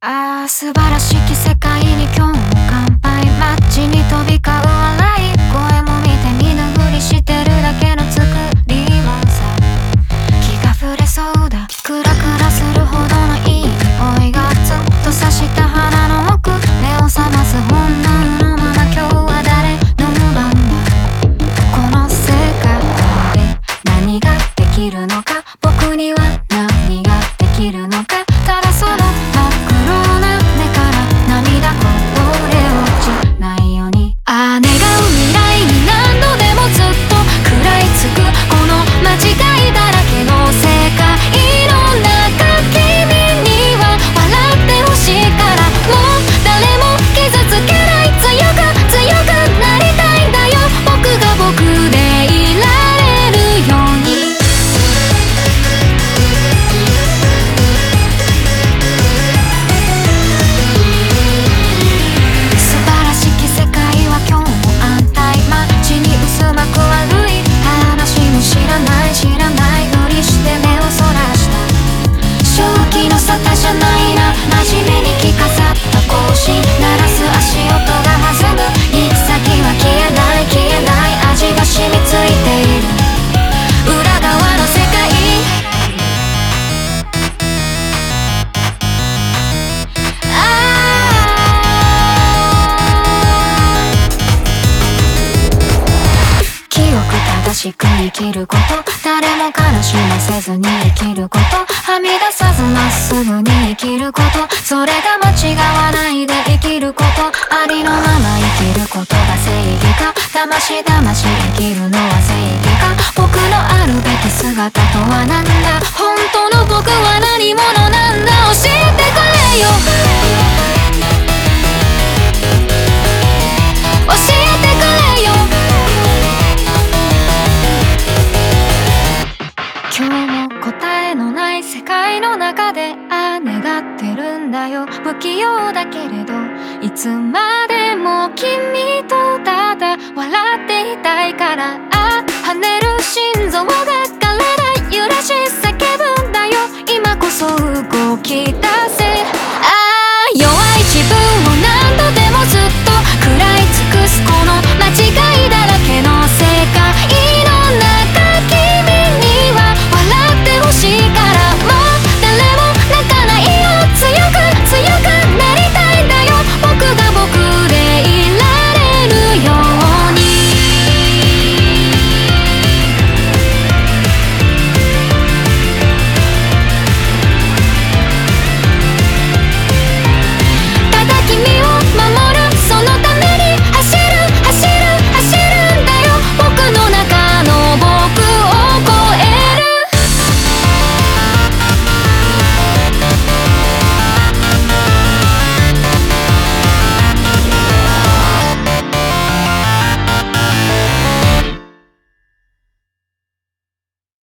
素晴らしき世界に今日も乾杯。街に飛び交う笑い声も見て見ぬふりしてるだけの作りはさ、気が触れそうだ。クラクラするほどのいい匂いがずっと刺した鼻の奥、目を覚ます本能のまま今日は誰の番だ。この世界で何ができるのか、僕には何ができるのか。ただその真っ黒な目から涙こぼれ落ちないように、願う未来に何度でもずっと食らいつくこの間違いだらけの世界の中、君には笑ってほしいから、もう誰も傷つけない、強く強くなりたいんだよ、僕が僕でいられるように。素晴らしき世界は今日も安泰。街に渦巻く悪い話も知らない知らないふりして目をそらした。正気の沙汰じゃないな、真面目に着飾った格子鳴らす足音が弾む、行き先は消えない消えない味が染みついている裏側の世界。清く正しく生きること、誰も悲しませずに生きること、はみ出さずまっすぐに生きること、それが間違わないで生きること、ありのまま生きることが正義か、魂魂生きるのは正義か、僕のあるべき姿とは何だ、本当の僕は何者なんだ、教えてくれよ教えてくれよ。今日も答えのない世界の中で願ってるんだよ、不器用だけれどいつまでも君とただ笑っていたいから、跳ねる心臓が